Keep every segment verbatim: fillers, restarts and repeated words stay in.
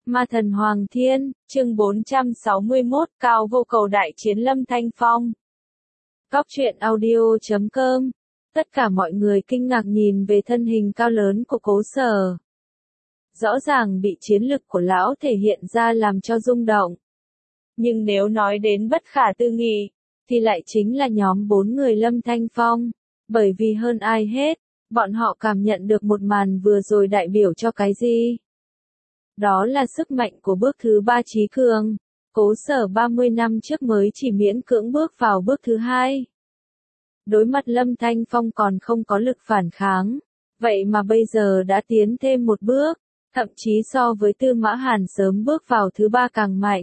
Ma thần Hoàng Thiên, chương bốn trăm sáu mươi mốt, Cao Vô Cầu đại chiến Lâm Thanh Phong. Góc truyện audio chấm com. Tất cả mọi người kinh ngạc nhìn về thân hình cao lớn của Cố Sở. Rõ ràng bị chiến lực của lão thể hiện ra làm cho rung động. Nhưng nếu nói đến bất khả tư nghị, thì lại chính là nhóm bốn người Lâm Thanh Phong. Bởi vì hơn ai hết, bọn họ cảm nhận được một màn vừa rồi đại biểu cho cái gì? Đó là sức mạnh của bước thứ ba trí cường. Cố Sở ba mươi năm trước mới chỉ miễn cưỡng bước vào bước thứ hai. Đối mặt Lâm Thanh Phong còn không có lực phản kháng. Vậy mà bây giờ đã tiến thêm một bước, thậm chí so với Tư Mã Hàn sớm bước vào thứ ba càng mạnh.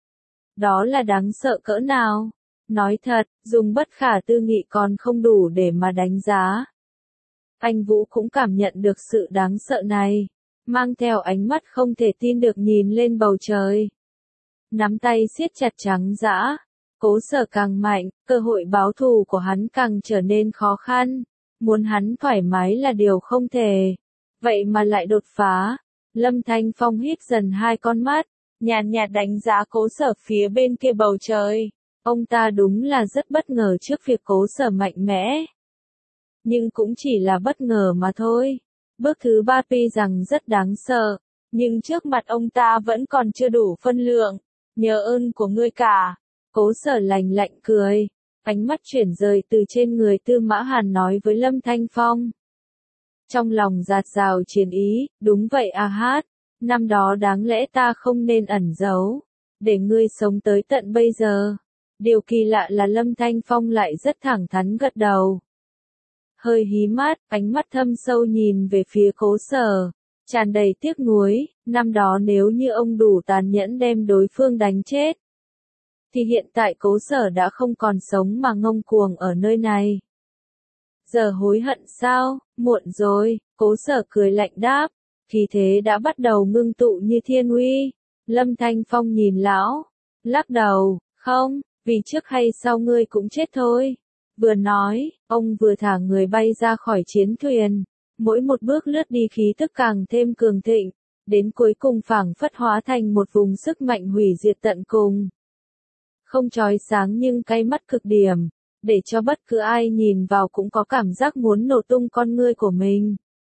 Đó là đáng sợ cỡ nào? Nói thật, dùng bất khả tư nghị còn không đủ để mà đánh giá. Anh Vũ cũng cảm nhận được sự đáng sợ này, mang theo ánh mắt không thể tin được nhìn lên bầu trời. Nắm tay siết chặt trắng dã, Cố Sở càng mạnh, cơ hội báo thù của hắn càng trở nên khó khăn, muốn hắn thoải mái là điều không thể. Vậy mà lại đột phá. Lâm Thanh Phong hít dần hai con mắt, nhàn nhạt đánh giá Cố Sở phía bên kia bầu trời. Ông ta đúng là rất bất ngờ trước việc Cố Sở mạnh mẽ. Nhưng cũng chỉ là bất ngờ mà thôi. Bước thứ ba tuy rằng rất đáng sợ, nhưng trước mặt ông ta vẫn còn chưa đủ phân lượng. Nhờ ơn của ngươi cả. Cố Sở lạnh lạnh cười, ánh mắt chuyển rời từ trên người Tư Mã Hàn nói với Lâm Thanh Phong. Trong lòng dạt dào chiến ý, đúng vậy a hát, năm đó đáng lẽ ta không nên ẩn giấu, để ngươi sống tới tận bây giờ. Điều kỳ lạ là Lâm Thanh Phong lại rất thẳng thắn gật đầu. Hơi hí mắt, ánh mắt thâm sâu nhìn về phía Cố Sở, tràn đầy tiếc nuối, năm đó nếu như ông đủ tàn nhẫn đem đối phương đánh chết, thì hiện tại Cố Sở đã không còn sống mà ngông cuồng ở nơi này. Giờ hối hận sao? Muộn rồi, Cố Sở cười lạnh đáp, khí thế đã bắt đầu ngưng tụ như thiên uy. Lâm Thanh Phong nhìn lão, lắc đầu, không, vì trước hay sau ngươi cũng chết thôi. Vừa nói, ông vừa thả người bay ra khỏi chiến thuyền, mỗi một bước lướt đi khí tức càng thêm cường thịnh, đến cuối cùng phảng phất hóa thành một vùng sức mạnh hủy diệt tận cùng. Không chói sáng nhưng cay mắt cực điểm, để cho bất cứ ai nhìn vào cũng có cảm giác muốn nổ tung con ngươi của mình.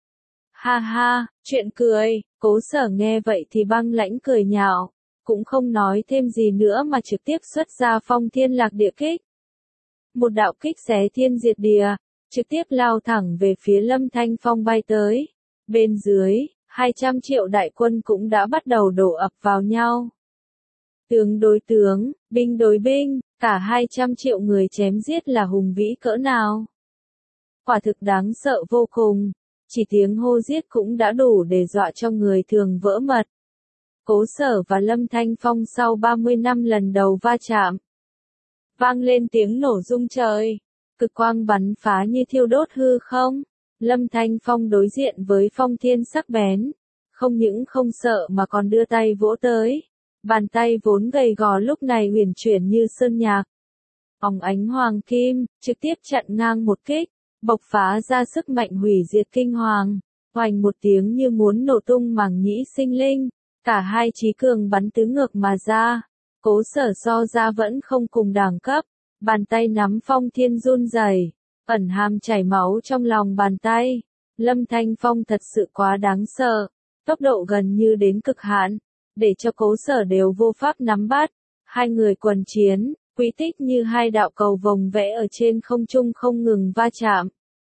Ha ha, chuyện cười. Cố Sở nghe vậy thì băng lãnh cười nhạo, cũng không nói thêm gì nữa mà trực tiếp xuất ra Phong Thiên Lạc Địa kích. Một đạo kích xé thiên diệt địa, trực tiếp lao thẳng về phía Lâm Thanh Phong bay tới. Bên dưới, hai trăm triệu đại quân cũng đã bắt đầu đổ ập vào nhau. Tướng đối tướng, binh đối binh, cả hai trăm triệu người chém giết là hùng vĩ cỡ nào. Quả thực đáng sợ vô cùng, chỉ tiếng hô giết cũng đã đủ để dọa cho người thường vỡ mật. Cố Sở và Lâm Thanh Phong sau ba mươi năm lần đầu va chạm. Vang lên tiếng nổ rung trời, cực quang bắn phá như thiêu đốt hư không. Lâm Thanh Phong đối diện với phong thiên sắc bén, không những không sợ mà còn đưa tay vỗ tới. Bàn tay vốn gầy gò lúc này huyền chuyển như sơn nhạc. Óng ánh hoàng kim, trực tiếp chặn ngang một kích, bộc phá ra sức mạnh hủy diệt kinh hoàng. Oanh một tiếng như muốn nổ tung màng nhĩ sinh linh, cả hai trí cường bắn tứ ngược mà ra. Cố Sở so ra vẫn không cùng đẳng cấp, bàn tay nắm phong thiên run rẩy, ẩn hàm chảy máu trong lòng bàn tay. Lâm Thanh Phong thật sự quá đáng sợ, tốc độ gần như đến cực hạn, để cho Cố Sở đều vô pháp nắm bắt. Hai người quần chiến, quy tích như hai đạo cầu vồng vẽ ở trên không trung không ngừng va chạm.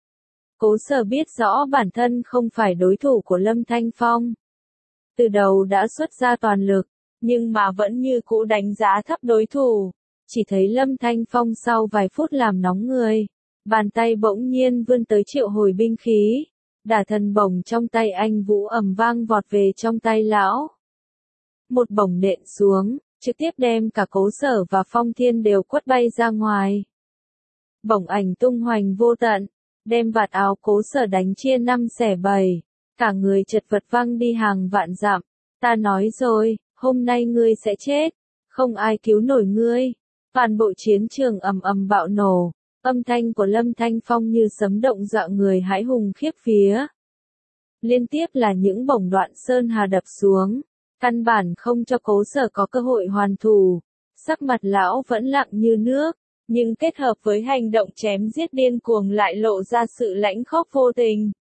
Cố Sở biết rõ bản thân không phải đối thủ của Lâm Thanh Phong. Từ đầu đã xuất ra toàn lực, nhưng mà vẫn như cũ đánh giá thấp đối thủ. Chỉ thấy Lâm Thanh Phong sau vài phút làm nóng người, bàn tay bỗng nhiên vươn tới triệu hồi binh khí. Đả thần bổng trong tay anh Vũ ầm vang vọt về trong tay lão. Một bổng nện xuống, trực tiếp đem cả Cố Sở và Phong Thiên đều quất bay ra ngoài. Bổng ảnh tung hoành vô tận, đem vạt áo Cố Sở đánh chia năm xẻ bảy, cả người chật vật văng đi hàng vạn dặm. Ta nói rồi, hôm nay ngươi sẽ chết, không ai cứu nổi ngươi. Toàn bộ chiến trường ầm ầm bạo nổ, âm thanh của Lâm Thanh Phong như sấm động dọa người hãi hùng khiếp vía. Liên tiếp là những bổng đoạn sơn hà đập xuống, căn bản không cho Cố Sở có cơ hội hoàn thủ. Sắc mặt lão vẫn lặng như nước, nhưng kết hợp với hành động chém giết điên cuồng lại lộ ra sự lãnh khốc vô tình.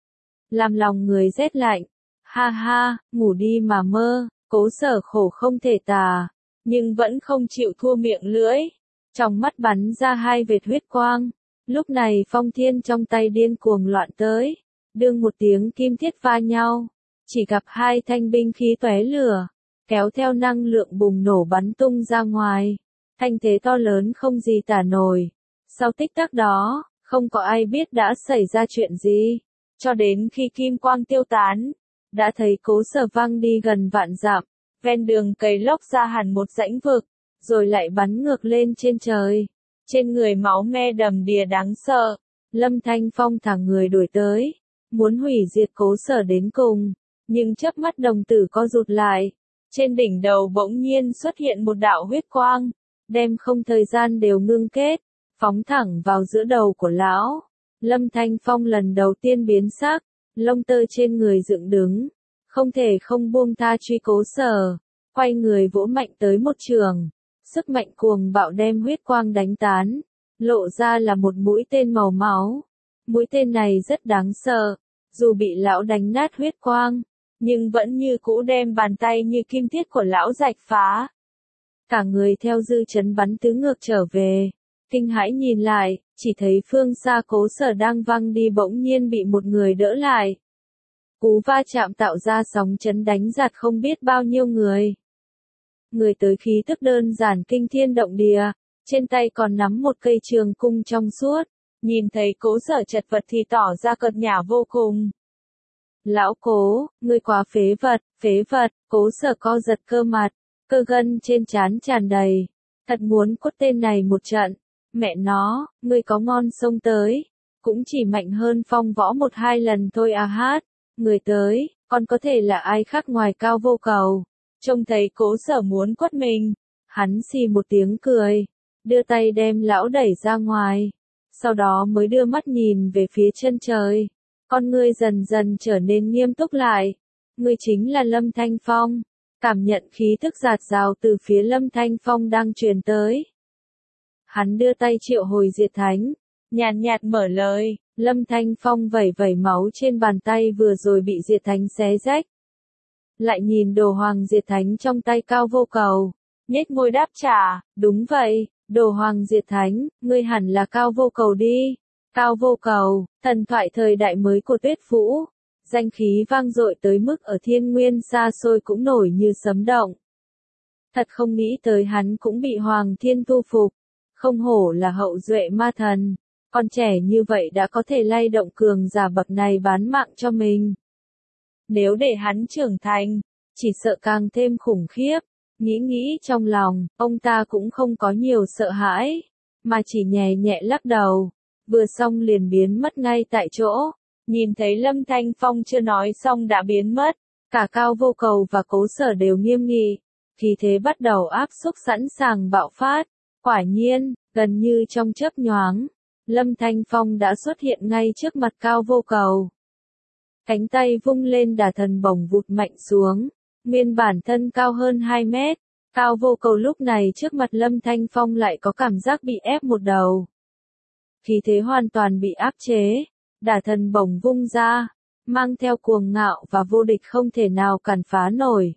Làm lòng người rét lạnh. Ha ha, ngủ đi mà mơ. Cố Sở khổ không thể tả, nhưng vẫn không chịu thua miệng lưỡi. Trong mắt bắn ra hai vệt huyết quang. Lúc này phong thiên trong tay điên cuồng loạn tới. Đương một tiếng kim thiết va nhau. Chỉ gặp hai thanh binh khí tóe lửa, kéo theo năng lượng bùng nổ bắn tung ra ngoài. Thanh thế to lớn không gì tả nổi. Sau tích tắc đó, không có ai biết đã xảy ra chuyện gì. Cho đến khi kim quang tiêu tán, đã thấy Cố Sở văng đi gần vạn dặm, ven đường cày lốc ra hẳn một rãnh vực, rồi lại bắn ngược lên trên trời. Trên người máu me đầm đìa đáng sợ, Lâm Thanh Phong thẳng người đuổi tới, muốn hủy diệt Cố Sở đến cùng, nhưng chớp mắt đồng tử co rụt lại. Trên đỉnh đầu bỗng nhiên xuất hiện một đạo huyết quang, đem không thời gian đều ngưng kết, phóng thẳng vào giữa đầu của lão. Lâm Thanh Phong lần đầu tiên biến sắc, lông tơ trên người dựng đứng, không thể không buông tha truy Cố Sở, quay người vỗ mạnh tới một trường, sức mạnh cuồng bạo đem huyết quang đánh tán, lộ ra là một mũi tên màu máu. Mũi tên này rất đáng sợ, dù bị lão đánh nát huyết quang, nhưng vẫn như cũ đem bàn tay như kim thiết của lão rạch phá. Cả người theo dư chấn bắn tứ ngược trở về, kinh hãi nhìn lại, chỉ thấy phương xa Cố Sở đang văng đi bỗng nhiên bị một người đỡ lại. Cú va chạm tạo ra sóng chấn đánh giạt không biết bao nhiêu người. Người tới khí tức đơn giản kinh thiên động địa, trên tay còn nắm một cây trường cung trong suốt, nhìn thấy Cố Sở chật vật thì tỏ ra cợt nhả vô cùng. Lão Cố, ngươi quá phế vật, phế vật. Cố Sở co giật cơ mặt, cơ gân trên trán tràn đầy, thật muốn quất tên này một trận. Mẹ nó, ngươi có ngon xông tới, cũng chỉ mạnh hơn Phong Võ một hai lần thôi à hát. Người tới, còn có thể là ai khác ngoài Cao Vô Cầu. Trông thấy Cố Sở muốn quất mình, hắn xì một tiếng cười, đưa tay đem lão đẩy ra ngoài, sau đó mới đưa mắt nhìn về phía chân trời. Con ngươi dần dần trở nên nghiêm túc lại. Ngươi chính là Lâm Thanh Phong. Cảm nhận khí tức giạt rào từ phía Lâm Thanh Phong đang truyền tới. Hắn đưa tay triệu hồi Diệt Thánh, nhàn nhạt mở lời. Lâm Thanh Phong vẩy vẩy máu trên bàn tay vừa rồi bị Diệt Thánh xé rách. Lại nhìn đồ hoàng Diệt Thánh trong tay Cao Vô Cầu, nhếch môi đáp trả, đúng vậy, đồ hoàng Diệt Thánh, ngươi hẳn là Cao Vô Cầu đi. Cao Vô Cầu, thần thoại thời đại mới của Tuyết Vũ, danh khí vang dội tới mức ở thiên nguyên xa xôi cũng nổi như sấm động. Thật không nghĩ tới hắn cũng bị Hoàng Thiên tu phục, không hổ là hậu duệ ma thần, con trẻ như vậy đã có thể lay động cường giả bậc này bán mạng cho mình. Nếu để hắn trưởng thành, chỉ sợ càng thêm khủng khiếp. Nghĩ nghĩ trong lòng, ông ta cũng không có nhiều sợ hãi, mà chỉ nhẹ nhẹ lắc đầu. Vừa xong liền biến mất ngay tại chỗ. Nhìn thấy Lâm Thanh Phong chưa nói xong đã biến mất, cả Cao Vô Cầu và Cố Sở đều nghiêm nghị, khí thế bắt đầu áp xúc sẵn sàng bạo phát. Quả nhiên, gần như trong chớp nhoáng, Lâm Thanh Phong đã xuất hiện ngay trước mặt Cao Vô Cầu. Cánh tay vung lên đả thần bổng vụt mạnh xuống, nguyên bản thân cao hơn hai mét, Cao Vô Cầu lúc này trước mặt Lâm Thanh Phong lại có cảm giác bị ép một đầu. Khí thế hoàn toàn bị áp chế, đả thần bổng vung ra, mang theo cuồng ngạo và vô địch không thể nào cản phá nổi.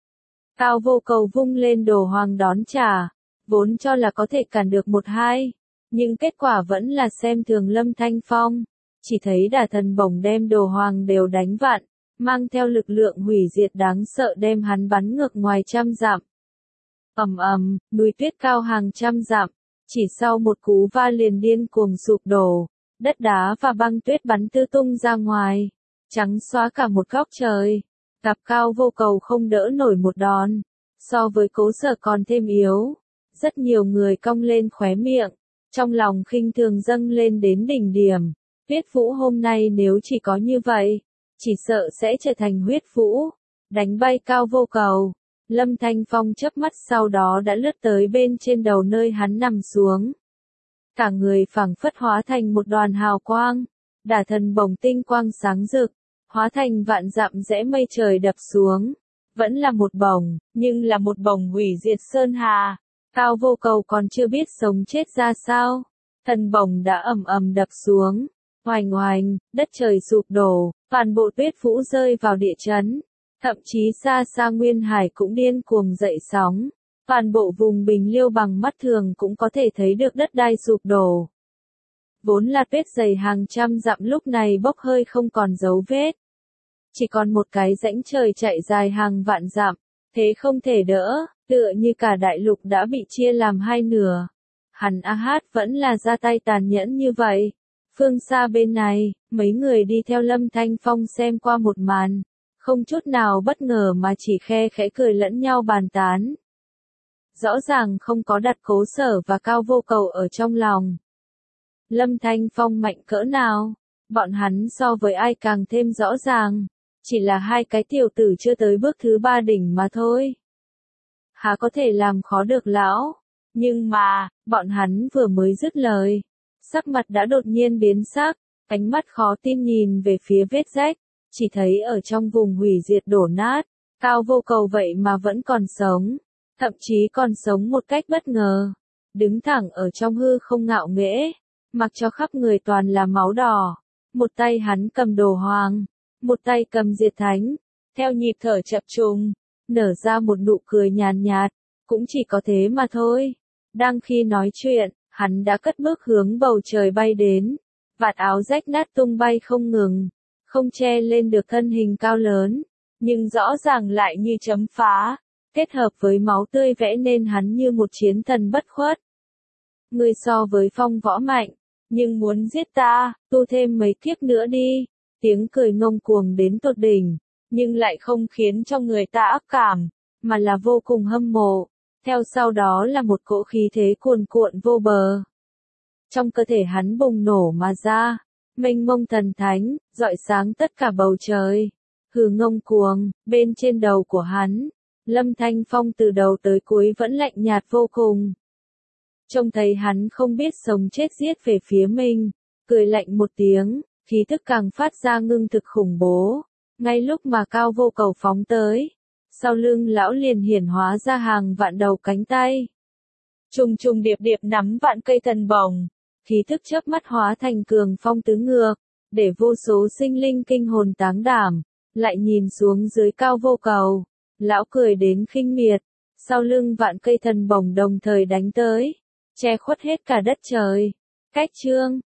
Cao Vô Cầu vung lên đồ hoàng đón trả, vốn cho là có thể cản được một hai, nhưng kết quả vẫn là xem thường Lâm Thanh Phong, chỉ thấy đả thần bổng đem đồ hoàng đều đánh vặn, mang theo lực lượng hủy diệt đáng sợ đem hắn bắn ngược ngoài trăm dặm. Ầm ầm, núi tuyết cao hàng trăm dặm, chỉ sau một cú va liền điên cuồng sụp đổ, đất đá và băng tuyết bắn tứ tung ra ngoài, trắng xóa cả một góc trời. Gặp Cao Vô Cầu không đỡ nổi một đòn, so với Cố Sở còn thêm yếu. Rất nhiều người cong lên khóe miệng, trong lòng khinh thường dâng lên đến đỉnh điểm. Huyết Vũ hôm nay nếu chỉ có như vậy, chỉ sợ sẽ trở thành Huyết Vũ, đánh bay Cao Vô Cầu. Lâm Thanh Phong chớp mắt sau đó đã lướt tới bên trên đầu nơi hắn nằm xuống. Cả người phảng phất hóa thành một đoàn hào quang, đả thần bổng tinh quang sáng rực, hóa thành vạn dặm rẽ mây trời đập xuống. Vẫn là một bổng, nhưng là một bổng hủy diệt sơn hà. Cao Vô Cầu còn chưa biết sống chết ra sao. Thần bổng đã ầm ầm đập xuống. Oành oành, đất trời sụp đổ, toàn bộ tuyết vũ rơi vào địa chấn. Thậm chí xa xa Nguyên Hải cũng điên cuồng dậy sóng. Toàn bộ vùng Bình Liêu bằng mắt thường cũng có thể thấy được đất đai sụp đổ. Vốn là tuyết dày hàng trăm dặm lúc này bốc hơi không còn dấu vết. Chỉ còn một cái rãnh trời chạy dài hàng vạn dặm, thế không thể đỡ, tựa như cả đại lục đã bị chia làm hai nửa. Hắn A Hát vẫn là ra tay tàn nhẫn như vậy. Phương xa bên này, mấy người đi theo Lâm Thanh Phong xem qua một màn, không chút nào bất ngờ mà chỉ khe khẽ cười lẫn nhau bàn tán. Rõ ràng không có đặt Cố Sở và Cao Vô Cầu ở trong lòng. Lâm Thanh Phong mạnh cỡ nào, bọn hắn so với ai càng thêm rõ ràng, chỉ là hai cái tiểu tử chưa tới bước thứ ba đỉnh mà thôi. Há có thể làm khó được lão, nhưng mà, bọn hắn vừa mới dứt lời, sắc mặt đã đột nhiên biến sắc, ánh mắt khó tin nhìn về phía vết rách, chỉ thấy ở trong vùng hủy diệt đổ nát, Cao Vô Cầu vậy mà vẫn còn sống, thậm chí còn sống một cách bất ngờ, đứng thẳng ở trong hư không ngạo nghễ, mặc cho khắp người toàn là máu đỏ, một tay hắn cầm đồ hoàng, một tay cầm diệt thánh, theo nhịp thở chập trùng, nở ra một nụ cười nhàn nhạt, cũng chỉ có thế mà thôi. Đang khi nói chuyện, hắn đã cất bước hướng bầu trời bay đến, vạt áo rách nát tung bay không ngừng, không che lên được thân hình cao lớn, nhưng rõ ràng lại như chấm phá, kết hợp với máu tươi vẽ nên hắn như một chiến thần bất khuất. Ngươi so với Phong võ mạnh, nhưng muốn giết ta, tu thêm mấy kiếp nữa đi. Tiếng cười ngông cuồng đến tột đỉnh, nhưng lại không khiến cho người ta ác cảm, mà là vô cùng hâm mộ. Theo sau đó là một cỗ khí thế cuồn cuộn vô bờ. Trong cơ thể hắn bùng nổ mà ra, mênh mông thần thánh, rọi sáng tất cả bầu trời. Hừ ngông cuồng, bên trên đầu của hắn, Lâm Thanh Phong từ đầu tới cuối vẫn lạnh nhạt vô cùng. Trông thấy hắn không biết sống chết giết về phía mình, cười lạnh một tiếng, khí thức càng phát ra ngưng thực khủng bố. Ngay lúc mà Cao Vô Cầu phóng tới, sau lưng lão liền hiển hóa ra hàng vạn đầu cánh tay. Trùng trùng điệp điệp nắm vạn cây thần bổng, khí thức chớp mắt hóa thành cường phong tứ ngược, để vô số sinh linh kinh hồn táng đảm, lại nhìn xuống dưới Cao Vô Cầu. Lão cười đến khinh miệt, sau lưng vạn cây thần bổng đồng thời đánh tới, che khuất hết cả đất trời. Cách chương